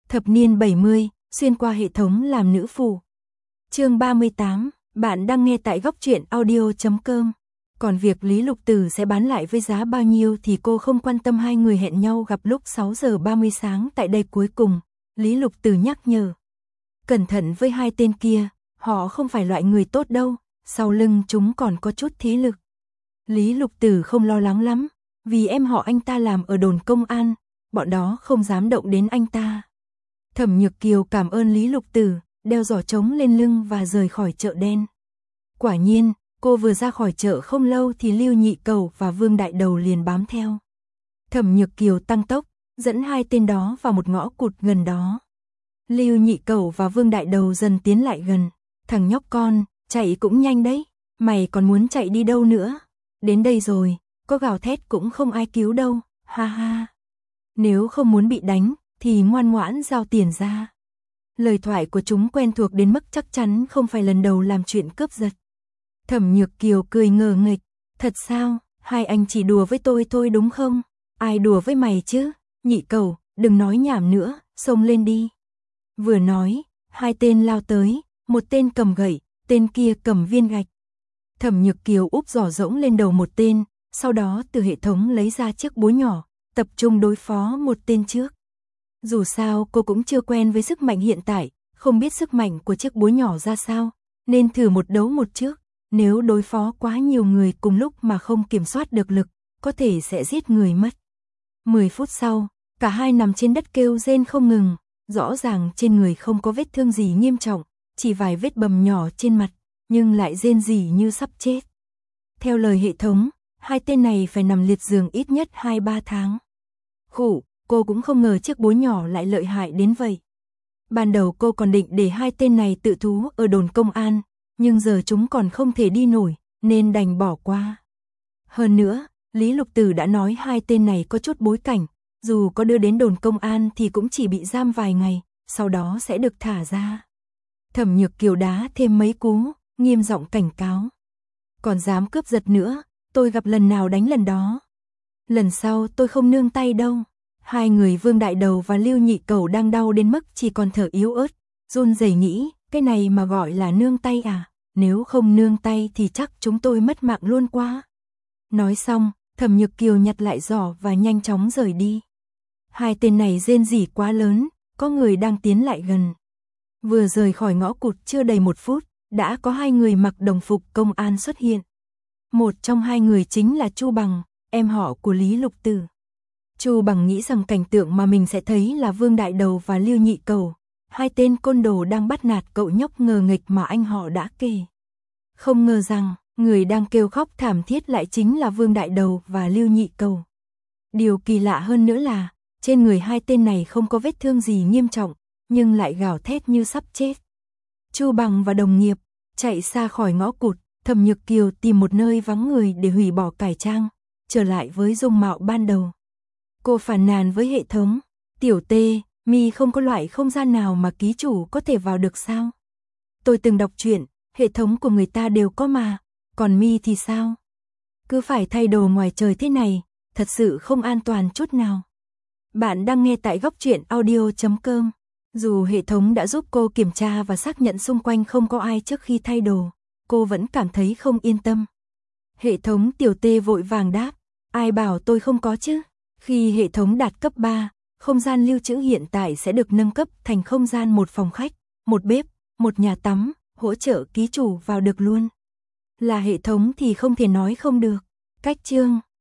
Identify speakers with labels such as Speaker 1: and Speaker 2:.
Speaker 1: Thập niên 70, xuyên qua hệ thống làm nữ phù. Chương 38, bạn đang nghe tại góc truyện audio.com. Còn việc Lý Lục Tử sẽ bán lại với giá bao nhiêu thì cô không quan tâm. Hai người hẹn nhau gặp lúc 6 giờ 30 sáng tại đây. Cuối cùng, Lý Lục Tử nhắc nhở. Cẩn thận với hai tên kia, họ không phải loại người tốt đâu, sau lưng chúng còn có chút thế lực. Lý Lục Tử không lo lắng lắm, vì em họ anh ta làm ở đồn công an, bọn đó không dám động đến anh ta. Thẩm Nhược Kiều cảm ơn Lý Lục Tử, đeo giỏ trống lên lưng và rời khỏi chợ đen. Quả nhiên, cô vừa ra khỏi chợ không lâu thì Lưu Nhị Cầu và Vương Đại Đầu liền bám theo. Thẩm Nhược Kiều tăng tốc, dẫn hai tên đó vào một ngõ cụt gần đó. Lưu Nhị Cầu và Vương Đại Đầu dần tiến lại gần. Thằng nhóc con, chạy cũng nhanh đấy, mày còn muốn chạy đi đâu nữa? Đến đây rồi, có gào thét cũng không ai cứu đâu, ha ha. Nếu không muốn bị đánh, thì ngoan ngoãn giao tiền ra. Lời thoại của chúng quen thuộc đến mức chắc chắn không phải lần đầu làm chuyện cướp giật. Thẩm Nhược Kiều cười ngờ nghịch, thật sao, hai anh chỉ đùa với tôi thôi đúng không? Ai đùa với mày chứ? Nhị Cầu, đừng nói nhảm nữa, xông lên đi. Vừa nói, hai tên lao tới, một tên cầm gậy, tên kia cầm viên gạch. Thẩm Nhược Kiều úp giỏ rỗng lên đầu một tên, sau đó từ hệ thống lấy ra chiếc búa nhỏ, tập trung đối phó một tên trước. Dù sao cô cũng chưa quen với sức mạnh hiện tại, không biết sức mạnh của chiếc búa nhỏ ra sao, nên thử một đấu một trước. Nếu đối phó quá nhiều người cùng lúc mà không kiểm soát được lực, có thể sẽ giết người mất. 10 phút sau, cả hai nằm trên đất kêu rên không ngừng, rõ ràng trên người không có vết thương gì nghiêm trọng, chỉ vài vết bầm nhỏ trên mặt, nhưng lại rên rỉ như sắp chết. Theo lời hệ thống, hai tên này phải nằm liệt giường ít nhất 2-3 tháng. Khụ, cô cũng không ngờ chiếc búa nhỏ lại lợi hại đến vậy. Ban đầu cô còn định để hai tên này tự thú ở đồn công an, nhưng giờ chúng còn không thể đi nổi, nên đành bỏ qua. Hơn nữa, Lý Lục Tử đã nói hai tên này có chút bối cảnh, dù có đưa đến đồn công an thì cũng chỉ bị giam vài ngày, sau đó sẽ được thả ra. Thẩm Nhược Kiều đá thêm mấy cú, nghiêm giọng cảnh cáo. Còn dám cướp giật nữa, tôi gặp lần nào đánh lần đó. Lần sau tôi không nương tay đâu. Hai người Vương Đại Đầu và Lưu Nhị Cầu đang đau đến mức chỉ còn thở yếu ớt, run rẩy nghĩ, cái này mà gọi là nương tay à? Nếu không nương tay thì chắc chúng tôi mất mạng luôn quá. Nói xong, Thẩm Nhược Kiều nhặt lại giỏ và nhanh chóng rời đi. Hai tên này rên rỉ quá lớn, có người đang tiến lại gần. Vừa rời khỏi ngõ cụt chưa đầy 1 phút, đã có hai người mặc đồng phục công an xuất hiện. Một trong hai người chính là Chu Bằng, em họ của Lý Lục Tử. Chu Bằng nghĩ rằng cảnh tượng mà mình sẽ thấy là Vương Đại Đầu và Lưu Nhị Cầu, hai tên côn đồ đang bắt nạt cậu nhóc ngờ nghịch mà anh họ đã kể. Không ngờ rằng, người đang kêu khóc thảm thiết lại chính là Vương Đại Đầu và Lưu Nhị Cầu. Điều kỳ lạ hơn nữa là, trên người hai tên này không có vết thương gì nghiêm trọng, nhưng lại gào thét như sắp chết. Chu Bằng và đồng nghiệp chạy xa khỏi ngõ cụt, Thẩm Nhược Kiều tìm một nơi vắng người để hủy bỏ cải trang, trở lại với dung mạo ban đầu. Cô phàn nàn với hệ thống, tiểu tê, mi không có loại không gian nào mà ký chủ có thể vào được sao? Tôi từng đọc truyện, hệ thống của người ta đều có mà, còn mi thì sao? Cứ phải thay đồ ngoài trời thế này, thật sự không an toàn chút nào. Bạn đang nghe tại góc truyện audio.com. Dù hệ thống đã giúp cô kiểm tra và xác nhận xung quanh không có ai trước khi thay đồ, cô vẫn cảm thấy không yên tâm. Hệ thống tiểu tê vội vàng đáp, ai bảo tôi không có chứ? Khi hệ thống đạt cấp 3, không gian lưu trữ hiện tại sẽ được nâng cấp thành không gian một phòng khách, một bếp, một nhà tắm, hỗ trợ ký chủ vào được luôn. Là hệ thống thì không thể nói không được. Cách chương